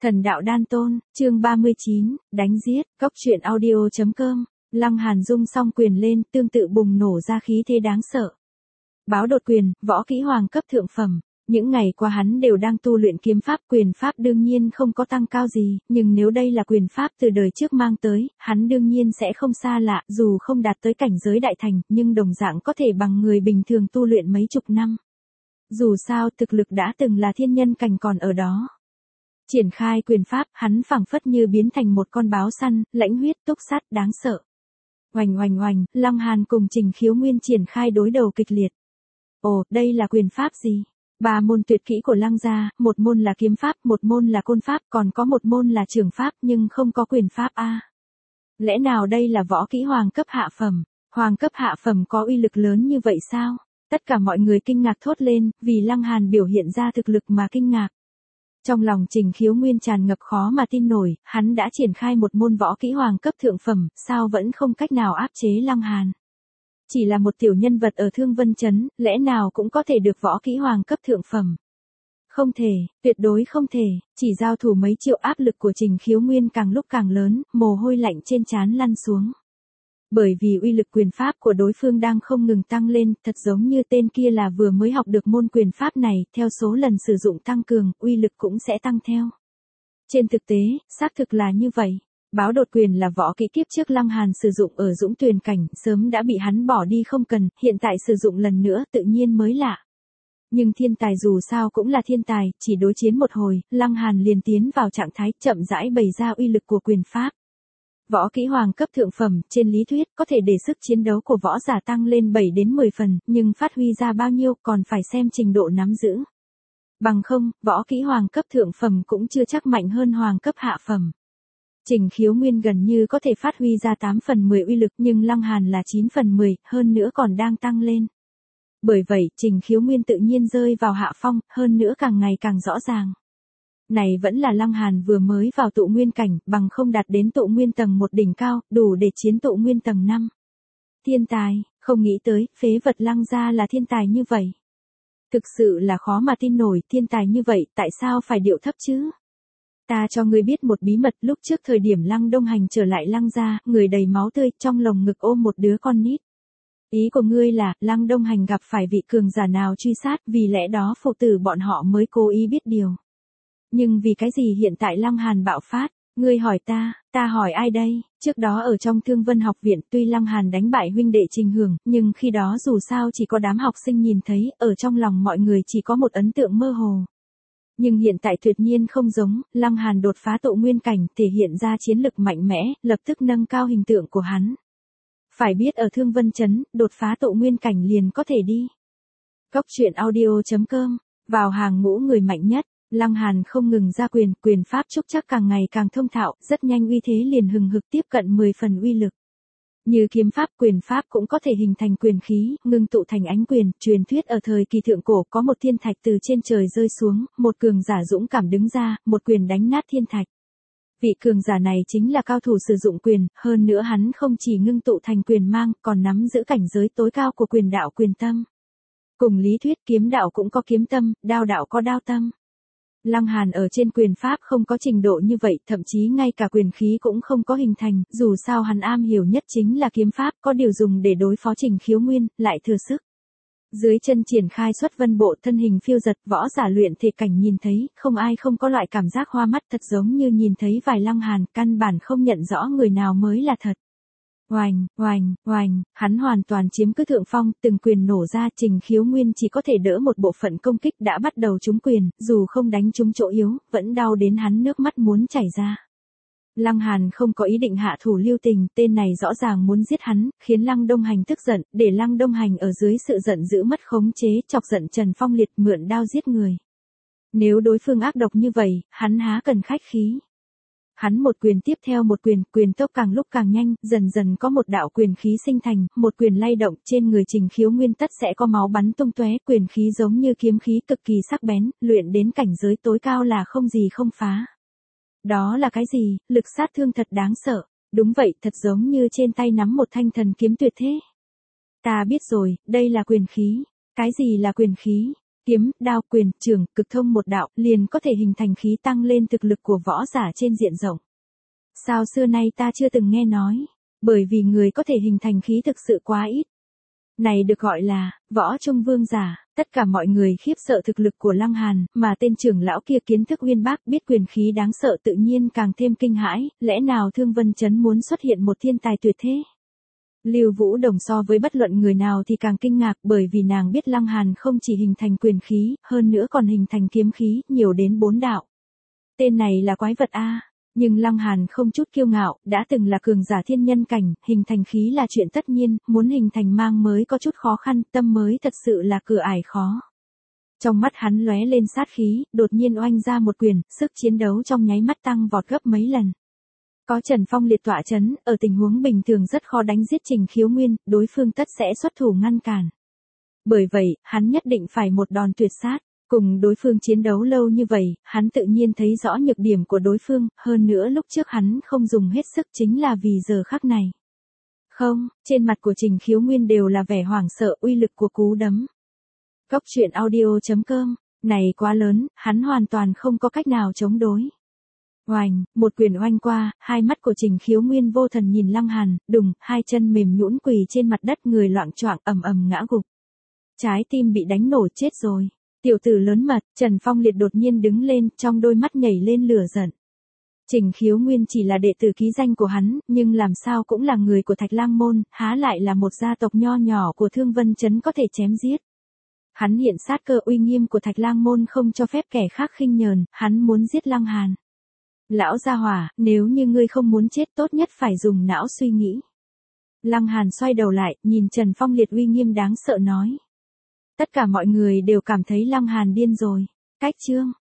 Thần đạo đan tôn, chương 39, đánh giết, cốc truyện audio.com, Lăng Hàn rung song quyền lên, tương tự bùng nổ ra khí thế đáng sợ. Báo đột quyền, võ kỹ hoàng cấp thượng phẩm, những ngày qua hắn đều đang tu luyện kiếm pháp, quyền pháp đương nhiên không có tăng cao gì, nhưng nếu đây là quyền pháp từ đời trước mang tới, hắn đương nhiên sẽ không xa lạ, dù không đạt tới cảnh giới đại thành, nhưng đồng dạng có thể bằng người bình thường tu luyện mấy chục năm. Dù sao thực lực đã từng là thiên nhân cảnh còn ở đó. Triển khai quyền pháp, hắn phảng phất như biến thành một con báo săn, lãnh huyết túc sát đáng sợ. Oành oành oành, Lăng Hàn cùng Trình Khiếu Nguyên triển khai đối đầu kịch liệt. Ồ, đây là quyền pháp gì? Ba môn tuyệt kỹ của Lăng gia, một môn là kiếm pháp, một môn là côn pháp, còn có một môn là trường pháp nhưng không có quyền pháp a. Lẽ nào đây là võ kỹ hoàng cấp hạ phẩm? Hoàng cấp hạ phẩm có uy lực lớn như vậy sao? Tất cả mọi người kinh ngạc thốt lên, vì Lăng Hàn biểu hiện ra thực lực mà kinh ngạc. Trong lòng Trình Khiếu Nguyên tràn ngập khó mà tin nổi, hắn đã triển khai một môn võ kỹ hoàng cấp thượng phẩm, sao vẫn không cách nào áp chế Lăng Hàn. Chỉ là một tiểu nhân vật ở Thương Vân Trấn, lẽ nào cũng có thể được võ kỹ hoàng cấp thượng phẩm. Không thể, tuyệt đối không thể, chỉ giao thủ mấy triệu áp lực của Trình Khiếu Nguyên càng lúc càng lớn, mồ hôi lạnh trên trán lăn xuống. Bởi vì uy lực quyền pháp của đối phương đang không ngừng tăng lên, thật giống như tên kia là vừa mới học được môn quyền pháp này, theo số lần sử dụng tăng cường, uy lực cũng sẽ tăng theo. Trên thực tế, xác thực là như vậy. Báo đột quyền là võ kỹ kiếp trước Lăng Hàn sử dụng ở Dũng Tuyền cảnh, sớm đã bị hắn bỏ đi không cần, hiện tại sử dụng lần nữa tự nhiên mới lạ. Nhưng thiên tài dù sao cũng là thiên tài, chỉ đối chiến một hồi, Lăng Hàn liền tiến vào trạng thái chậm rãi bày ra uy lực của quyền pháp. Võ kỹ hoàng cấp thượng phẩm, trên lý thuyết, có thể để sức chiến đấu của võ giả tăng lên 7 đến 10 phần, nhưng phát huy ra bao nhiêu còn phải xem trình độ nắm giữ. Bằng không, võ kỹ hoàng cấp thượng phẩm cũng chưa chắc mạnh hơn hoàng cấp hạ phẩm. Trình Khiếu Nguyên gần như có thể phát huy ra 8 phần 10 uy lực nhưng Lăng Hàn là 9 phần 10, hơn nữa còn đang tăng lên. Bởi vậy, Trình Khiếu Nguyên tự nhiên rơi vào hạ phong, hơn nữa càng ngày càng rõ ràng. Này vẫn là Lăng Hàn vừa mới vào tụ nguyên cảnh, bằng không đạt đến tụ nguyên tầng 1 đỉnh cao, đủ để chiến tụ nguyên tầng 5. Thiên tài, không nghĩ tới, phế vật Lăng gia là thiên tài như vậy. Thực sự là khó mà tin nổi, thiên tài như vậy, tại sao phải điệu thấp chứ? Ta cho ngươi biết một bí mật, lúc trước thời điểm Lăng Đông Hành trở lại Lăng gia, người đầy máu tươi, trong lồng ngực ôm một đứa con nít. Ý của ngươi là, Lăng Đông Hành gặp phải vị cường giả nào truy sát, vì lẽ đó phụ tử bọn họ mới cố ý biết điều. Nhưng vì cái gì hiện tại Lăng Hàn bạo phát? Ngươi hỏi ta hỏi ai đây? Trước đó ở trong Thương Vân học viện, tuy Lăng Hàn đánh bại huynh đệ Trình Hưởng, nhưng khi đó dù sao chỉ có đám học sinh nhìn thấy, ở trong lòng mọi người chỉ có một ấn tượng mơ hồ. Nhưng hiện tại tuyệt nhiên không giống, Lăng Hàn đột phá tụ nguyên cảnh, thể hiện ra chiến lực mạnh mẽ, lập tức nâng cao hình tượng của hắn. Phải biết ở Thương Vân Trấn, đột phá tụ nguyên cảnh liền có thể đi. Cốc truyện audio.com, vào hàng ngũ người mạnh nhất. Lăng Hàn không ngừng ra quyền pháp trúc chắc càng ngày càng thông thạo, rất nhanh uy thế liền hừng hực tiếp cận 10 phần uy lực. Như kiếm pháp, quyền pháp cũng có thể hình thành quyền khí, ngưng tụ thành ánh quyền, truyền thuyết ở thời kỳ thượng cổ có một thiên thạch từ trên trời rơi xuống, một cường giả dũng cảm đứng ra, một quyền đánh nát thiên thạch. Vị cường giả này chính là cao thủ sử dụng quyền, hơn nữa hắn không chỉ ngưng tụ thành quyền mang, còn nắm giữ cảnh giới tối cao của quyền đạo quyền tâm. Cùng lý thuyết kiếm đạo cũng có kiếm tâm, đao đạo có đao tâm. Lăng Hàn ở trên quyền pháp không có trình độ như vậy, thậm chí ngay cả quyền khí cũng không có hình thành, dù sao hắn am hiểu nhất chính là kiếm pháp, có điều dùng để đối phó Trình Khiếu Nguyên, lại thừa sức. Dưới chân triển khai xuất vân bộ, thân hình phiêu giật, võ giả luyện thể cảnh nhìn thấy, không ai không có loại cảm giác hoa mắt, thật giống như nhìn thấy vài Lăng Hàn, căn bản không nhận rõ người nào mới là thật. Oành, oành, oành, hắn hoàn toàn chiếm cứ thượng phong, từng quyền nổ ra, Trình Khiếu Nguyên chỉ có thể đỡ một bộ phận công kích đã bắt đầu trúng quyền, dù không đánh trúng chỗ yếu, vẫn đau đến hắn nước mắt muốn chảy ra. Lăng Hàn không có ý định hạ thủ lưu tình, tên này rõ ràng muốn giết hắn, khiến Lăng Đông Hành tức giận, để Lăng Đông Hành ở dưới sự giận dữ mất khống chế, chọc giận Trần Phong Liệt mượn đao giết người. Nếu đối phương ác độc như vậy, hắn há cần khách khí. Hắn một quyền tiếp theo một quyền tốc càng lúc càng nhanh, dần dần có một đạo quyền khí sinh thành, một quyền lay động, trên người Trình Khiếu Nguyên tất sẽ có máu bắn tung tóe, quyền khí giống như kiếm khí cực kỳ sắc bén, luyện đến cảnh giới tối cao là không gì không phá. Đó là cái gì? Lực sát thương thật đáng sợ. Đúng vậy, thật giống như trên tay nắm một thanh thần kiếm tuyệt thế. Ta biết rồi, đây là quyền khí. Cái gì là quyền khí? kiếm, đao, quyền, trường, cực thông một đạo, liền có thể hình thành khí tăng lên thực lực của võ giả trên diện rộng. Sao xưa nay ta chưa từng nghe nói, bởi vì người có thể hình thành khí thực sự quá ít. Này được gọi là, võ trung vương giả, tất cả mọi người khiếp sợ thực lực của Lăng Hàn, mà tên trưởng lão kia kiến thức uyên bác biết quyền khí đáng sợ tự nhiên càng thêm kinh hãi, lẽ nào Thương Vân Trấn muốn xuất hiện một thiên tài tuyệt thế? Lưu Vũ Đồng so với bất luận người nào thì càng kinh ngạc bởi vì nàng biết Lăng Hàn không chỉ hình thành quyền khí, hơn nữa còn hình thành kiếm khí, nhiều đến 4 đạo. Tên này là quái vật a. Nhưng Lăng Hàn không chút kiêu ngạo, đã từng là cường giả thiên nhân cảnh, hình thành khí là chuyện tất nhiên, muốn hình thành mang mới có chút khó khăn, tâm mới thật sự là cửa ải khó. Trong mắt hắn lóe lên sát khí, đột nhiên oanh ra một quyền, sức chiến đấu trong nháy mắt tăng vọt gấp mấy lần. Có Trần Phong liệt tọa chấn, ở tình huống bình thường rất khó đánh giết Trình Khiếu Nguyên, đối phương tất sẽ xuất thủ ngăn cản. Bởi vậy, hắn nhất định phải một đòn tuyệt sát. Cùng đối phương chiến đấu lâu như vậy, hắn tự nhiên thấy rõ nhược điểm của đối phương, hơn nữa lúc trước hắn không dùng hết sức chính là vì giờ khắc này. Không, trên mặt của Trình Khiếu Nguyên đều là vẻ hoảng sợ uy lực của cú đấm. Cốc truyện audio.com, này quá lớn, hắn hoàn toàn không có cách nào chống đối. Oành, một quyền oanh qua, hai mắt của Trình Khiếu Nguyên vô thần nhìn Lăng Hàn, đùng, hai chân mềm nhũn quỳ trên mặt đất người loạng choạng ầm ầm ngã gục. Trái tim bị đánh nổ chết rồi. Tiểu tử lớn mật, Trần Phong Liệt đột nhiên đứng lên, trong đôi mắt nhảy lên lửa giận. Trình Khiếu Nguyên chỉ là đệ tử ký danh của hắn, nhưng làm sao cũng là người của Thạch Lang Môn, há lại là một gia tộc nho nhỏ của Thương Vân Trấn có thể chém giết. Hắn hiện sát cơ uy nghiêm của Thạch Lang Môn không cho phép kẻ khác khinh nhờn, hắn muốn giết Lăng Hàn. Lão gia hỏa, nếu như ngươi không muốn chết tốt nhất phải dùng não suy nghĩ. Lăng Hàn xoay đầu lại, nhìn Trần Phong Liệt uy nghiêm đáng sợ nói. Tất cả mọi người đều cảm thấy Lăng Hàn điên rồi. Cách chương